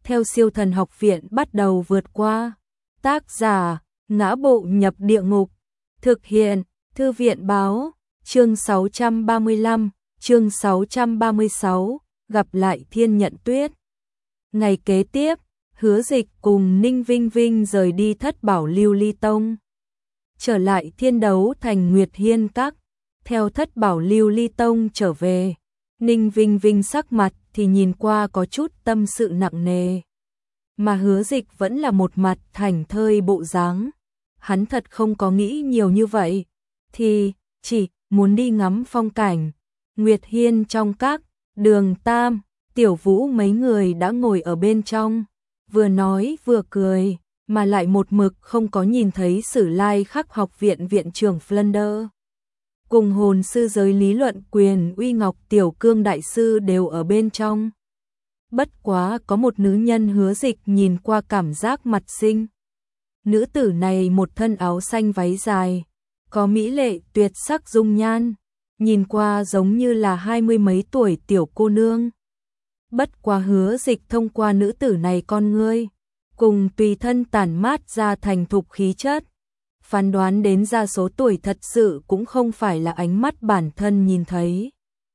theo Siêu Thần Học Viện bắt đầu vượt qua. Tác giả: Ngã Bộ Nhập Địa Ngục. Thực hiện: Thư viện báo. Chương 635, chương 636, gặp lại Thiên Nhận Tuyết. Ngày kế tiếp, Hứa Dịch cùng Ninh Vinh Vinh rời đi Thất Bảo Lưu Ly Tông, trở lại Thiên Đấu Thành Nguyệt Hiên Các. Theo Thất Bảo Lưu Ly Tông trở về, Ninh Vinh Vinh sắc mặt thì nhìn qua có chút tâm sự nặng nề, mà Hứa Dịch vẫn là một mặt thảnh thơi bộ dáng. Hắn thật không có nghĩ nhiều như vậy, thì chỉ muốn đi ngắm phong cảnh. Nguyệt Hiên trong các, Đường Tam, Tiểu Vũ mấy người đã ngồi ở bên trong, vừa nói vừa cười, mà lại một mực không có nhìn thấy Sử Lai Khắc Học Viện viện trưởng Flunder. Cùng hồn sư giới lý luận quyền Uy Ngọc Tiểu Cương đại sư đều ở bên trong. Bất quá có một nữ nhân Hứa Dịch nhìn qua cảm giác mặt xinh. Nữ tử này một thân áo xanh váy dài, có mỹ lệ tuyệt sắc dung nhan, nhìn qua giống như là 20 mấy tuổi tiểu cô nương. Bất quá Hứa Dịch thông qua nữ tử này con ngươi, cùng tùy thân tản mát ra thành thục khí chất, phán đoán đến ra số tuổi thật sự cũng không phải là ánh mắt bản thân nhìn thấy.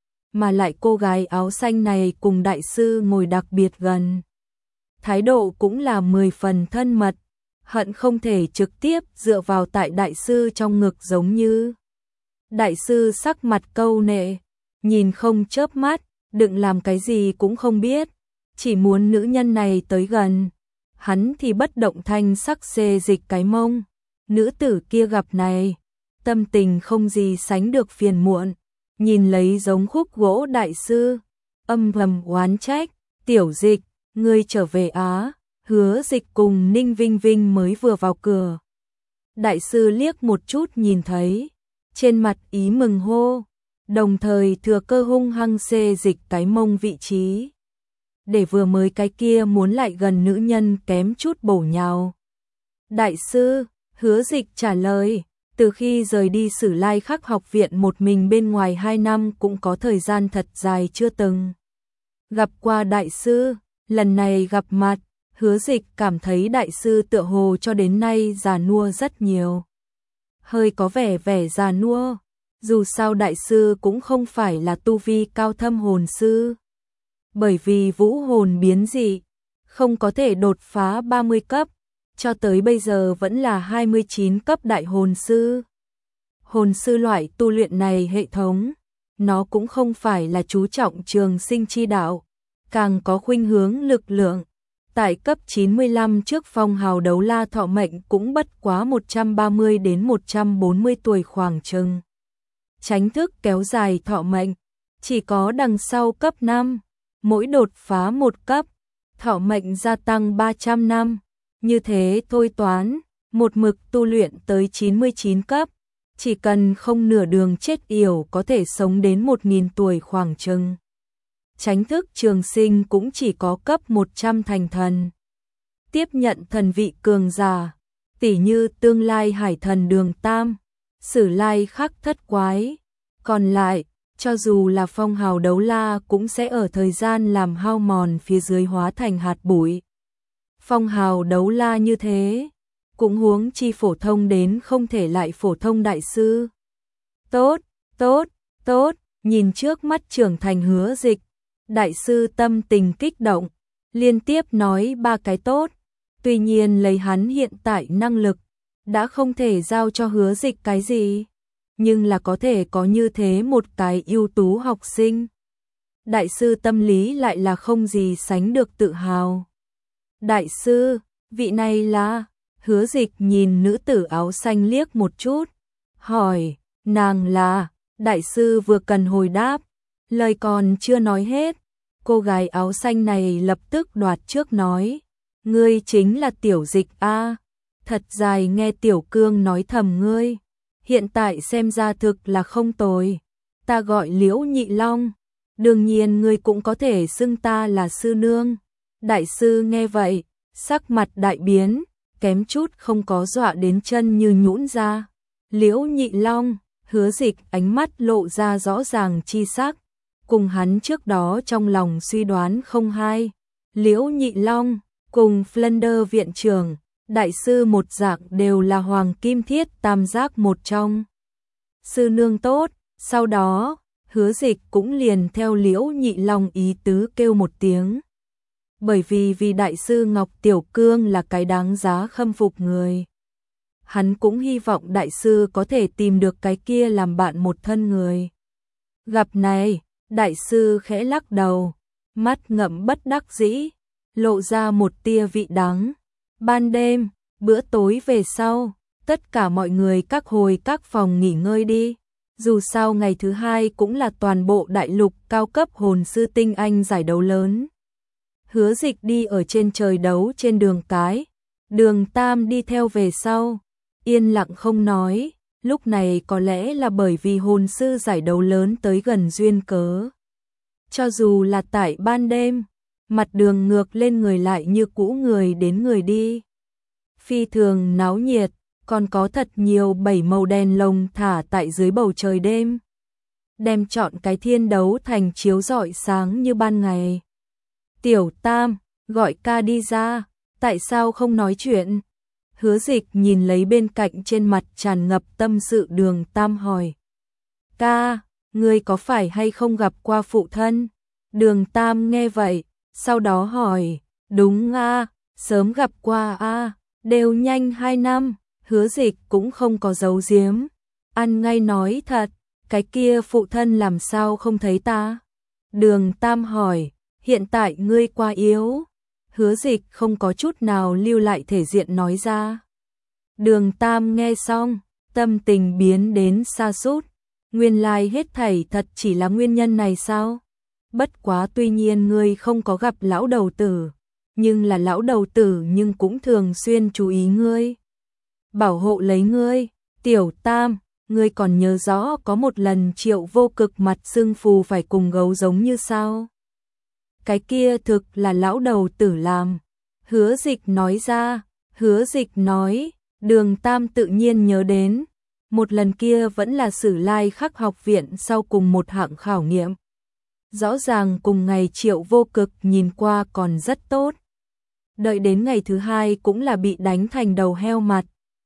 Mà lại cô gái áo xanh này cùng đại sư ngồi đặc biệt gần. Thái độ cũng là 10 phần thân mật, hận không thể trực tiếp dựa vào tại đại sư trong ngực giống như. Đại sư sắc mặt câu nệ, nhìn không chớp mắt, đừng làm cái gì cũng không biết, chỉ muốn nữ nhân này tới gần. Hắn thì bất động thanh sắc xê dịch cái mông. Nữ tử kia gặp này, tâm tình không gì sánh được phiền muộn, nhìn lấy giống khúc gỗ đại sư, âm thầm oán trách, Tiểu Dịch, ngươi trở về á. Hứa Dịch cùng Ninh Vinh Vinh mới vừa vào cửa. Đại sư liếc một chút nhìn thấy, trên mặt ý mừng hô, đồng thời thừa cơ hung hăng xê dịch cái mông vị trí, để vừa mới cái kia muốn lại gần nữ nhân kém chút bổ nhào. Đại sư, Hứa Dịch trả lời, từ khi rời đi Sử Lai Khắc Học Viện một mình bên ngoài 2 năm cũng có thời gian thật dài chưa từng gặp qua đại sư. Lần này gặp mặt, Hứa Dịch cảm thấy đại sư tựa hồ cho đến nay già nua rất nhiều. Hơi có vẻ già nua, dù sao đại sư cũng không phải là tu vi cao thâm hồn sư. Bởi vì vũ hồn biến dị, không có thể đột phá 30 cấp, cho tới bây giờ vẫn là 29 cấp đại hồn sư. Hồn sư loại tu luyện này hệ thống, nó cũng không phải là chú trọng trường sinh chi đạo, càng có khuynh hướng lực lượng. Tại cấp 95 trước phong hào đấu la thọ mệnh cũng bất quá 130 đến 140 tuổi khoảng chừng. Tránh thức kéo dài thọ mệnh, chỉ có đằng sau cấp 5, mỗi đột phá một cấp, thọ mệnh gia tăng 300 năm. Như thế thôi toán, một mực tu luyện tới 99 cấp, chỉ cần không nửa đường chết yểu có thể sống đến 1000 tuổi khoảng chừng. Tránh thức trường sinh cũng chỉ có cấp 100 thành thần. Tiếp nhận thần vị cường giả, tỉ như tương lai hải thần Đường Tam, Sử Lai Khắc Thất Quái. Còn lại, cho dù là phong hào đấu la cũng sẽ ở thời gian làm hao mòn phía dưới hóa thành hạt bụi. Phong hào đấu la như thế, cũng huống chi phổ thông đến không thể lại phổ thông đại sư. Tốt, tốt, tốt, nhìn trước mắt trưởng thành Hứa Dịch, đại sư tâm tình kích động, liên tiếp nói 3 cái tốt. Tuy nhiên lấy hắn hiện tại năng lực, đã không thể giao cho Hứa Dịch cái gì, nhưng là có thể có như thế một cái ưu tú học sinh. Đại sư tâm lý lại là không gì sánh được tự hào. Đại sư, vị này là... Hứa Dịch nhìn nữ tử áo xanh liếc một chút, hỏi, nàng là... Đại sư vừa cần hồi đáp, lời còn chưa nói hết, cô gái áo xanh này lập tức đoạt trước nói, ngươi chính là Tiểu Dịch a. Thật dài nghe Tiểu Cương nói thầm ngươi, hiện tại xem ra thực là không tồi. Ta gọi Liễu Nhị Long, đương nhiên ngươi cũng có thể xưng ta là sư nương. Đại sư nghe vậy, sắc mặt đại biến, kém chút không có dọa đến chân như nhũn ra. Liễu Nhị Long, Hứa Dịch ánh mắt lộ ra rõ ràng chi sắc, cùng hắn trước đó trong lòng suy đoán không hai. Liễu Nhị Long, cùng Flander viện trưởng, đại sư một dạng đều là hoàng kim thiết tam giác một trong. Sư nương tốt, sau đó, Hứa Dịch cũng liền theo Liễu Nhị Long ý tứ kêu một tiếng. Bởi vì đại sư Ngọc Tiểu Cương là cái đáng giá khâm phục người. Hắn cũng hy vọng đại sư có thể tìm được cái kia làm bạn một thân người. Gặp này, đại sư khẽ lắc đầu, mắt ngậm bất đắc dĩ, lộ ra một tia vị đắng. Ban đêm, bữa tối về sau, tất cả mọi người các hồi các phòng nghỉ ngơi đi. Dù sao ngày thứ hai cũng là toàn bộ đại lục cao cấp hồn sư tinh anh giải đấu lớn. Hứa Dịch đi ở trên trời đấu trên đường cái, Đường Tam đi theo về sau, yên lặng không nói, lúc này có lẽ là bởi vì hồn sư giải đấu lớn tới gần duyên cớ. Cho dù là tại ban đêm, mặt đường ngược lên người lại như cũ người đến người đi. Phi thường náo nhiệt, còn có thật nhiều bảy màu đèn lồng thả tại dưới bầu trời đêm. Đem chọn cái thiên đấu thành chiếu rọi sáng như ban ngày. Tiểu Tam, gọi ca đi ra, tại sao không nói chuyện? Hứa Dịch nhìn lấy bên cạnh trên mặt tràn ngập tâm sự Đường Tam hỏi. Ca, ngươi có phải hay không gặp qua phụ thân? Đường Tam nghe vậy, sau đó hỏi, đúng a, sớm gặp qua a, đều nhanh 2 năm, Hứa Dịch cũng không có giấu giếm, ăn ngay nói thật, cái kia phụ thân làm sao không thấy ta? Đường Tam hỏi, hiện tại ngươi quá yếu. Hứa Dịch không có chút nào lưu lại thể diện nói ra. Đường Tam nghe xong, tâm tình biến đến sa sút. Nguyên lai hết thảy thật chỉ là nguyên nhân này sao? Bất quá tuy nhiên ngươi không có gặp lão đầu tử, nhưng là lão đầu tử nhưng cũng thường xuyên chú ý ngươi. Bảo hộ lấy ngươi, Tiểu Tam, ngươi còn nhớ rõ có một lần Triệu Vô Cực mặt sưng phù phải cùng gấu giống như sao? Cái kia thực là lão đầu tử làm. Hứa Dịch nói ra, Hứa Dịch nói, Đường Tam tự nhiên nhớ đến. Một lần kia vẫn là Sử Lai Khắc học viện sau cùng một hạng khảo nghiệm. Rõ ràng cùng ngày Triệu Vô Cực nhìn qua còn rất tốt. Đợi đến ngày thứ hai cũng là bị đánh thành đầu heo mặt.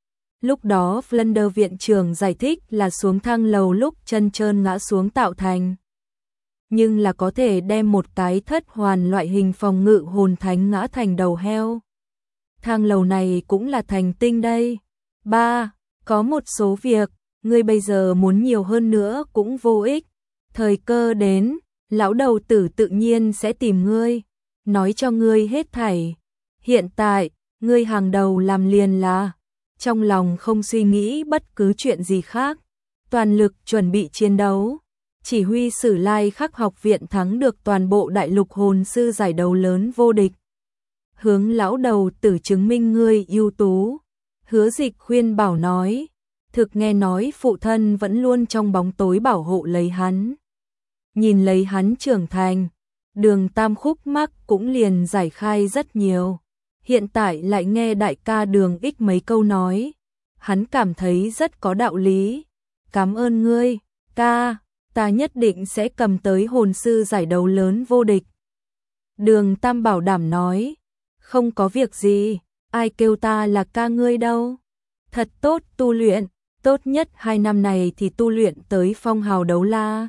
Lúc đó Flander viện trưởng giải thích là xuống thang lầu lúc chân trơn ngã xuống tạo thành. Nhưng là có thể đem một cái thất hoàn loại hình phòng ngự hồn thánh ngã thành đầu heo. Thang lầu này cũng là thành tinh đây. 3. Có một số việc, ngươi bây giờ muốn nhiều hơn nữa cũng vô ích. Thời cơ đến, lão đầu tử tự nhiên sẽ tìm ngươi, nói cho ngươi hết thảy. Hiện tại, ngươi hàng đầu làm liền là, trong lòng không suy nghĩ bất cứ chuyện gì khác, toàn lực chuẩn bị chiến đấu. Chỉ huy Sử Lai Khắc học viện thắng được toàn bộ đại lục hồn sư giải đấu lớn vô địch. Hướng lão đầu tử chứng minh ngươi ưu tú. Hứa Dịch khuyên bảo nói, thực nghe nói phụ thân vẫn luôn trong bóng tối bảo hộ lấy hắn. Nhìn lấy hắn trưởng thành, Đường Tam khúc mắc cũng liền giải khai rất nhiều. Hiện tại lại nghe đại ca Đường Ích mấy câu nói, hắn cảm thấy rất có đạo lý. Cảm ơn ngươi, ca, ta nhất định sẽ cầm tới hồn sư giải đấu lớn vô địch. Đường Tam bảo đảm nói, không có việc gì, ai kêu ta là ca ngươi đâu. Thật tốt tu luyện, tốt nhất 2 năm này thì tu luyện tới phong hào đấu la.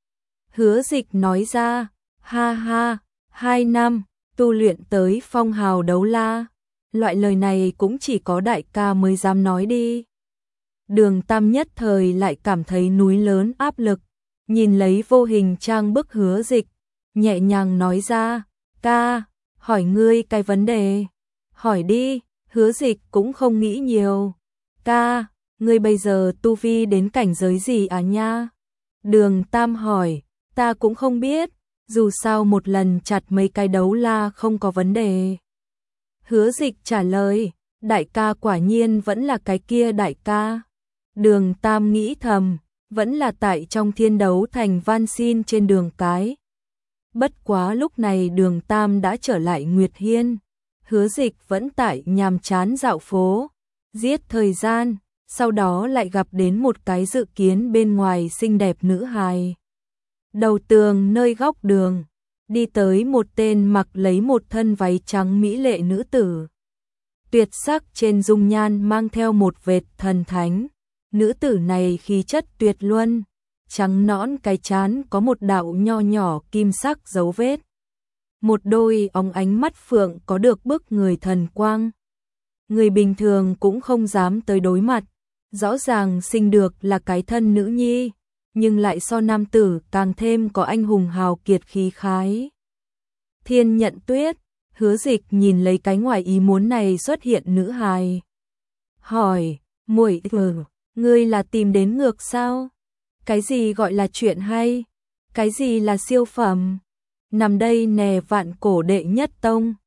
Hứa Dịch nói ra, ha ha, 2 năm, tu luyện tới phong hào đấu la. Loại lời này cũng chỉ có đại ca mới dám nói đi. Đường Tam nhất thời lại cảm thấy núi lớn áp lực, nhìn lấy vô hình trang bức Hứa Dịch, nhẹ nhàng nói ra, ca, hỏi ngươi cái vấn đề. Hỏi đi, Hứa Dịch cũng không nghĩ nhiều. Ca, ngươi bây giờ tu vi đến cảnh giới gì à nha? Đường Tam hỏi, ta cũng không biết, dù sao một lần chặt mấy cái đấu la không có vấn đề. Hứa Dịch trả lời, đại ca quả nhiên vẫn là cái kia đại ca. Đường Tam nghĩ thầm, vẫn là tại trong thiên đấu thành van xin trên đường cái. Bất quá lúc này Đường Tam đã trở lại Nguyệt Hiên. Hứa Dịch vẫn tại nhàm chán dạo phố, giết thời gian, sau đó lại gặp đến một cái dự kiến bên ngoài xinh đẹp nữ hài. Đầu tường nơi góc đường, đi tới một tên mặc lấy một thân váy trắng mỹ lệ nữ tử. Tuyệt sắc trên dung nhan mang theo một vệt thần thánh. Nữ tử này khí chất tuyệt luân, trắng nõn cái trán có một đạo nho nhỏ kim sắc dấu vết. Một đôi óng ánh mắt phượng có được bức người thần quang. Người bình thường cũng không dám tới đối mặt, rõ ràng sinh được là cái thân nữ nhi, nhưng lại so nam tử càng thêm có anh hùng hào kiệt khí khái. Thiên Nhận Tuyết, Hứa Dịch nhìn lấy cái ngoài ý muốn này xuất hiện nữ hài. Hỏi, muội ngươi là tìm đến ngược sao? Cái gì gọi là chuyện hay? Cái gì là siêu phẩm? Nằm đây nè vạn cổ đệ nhất tông.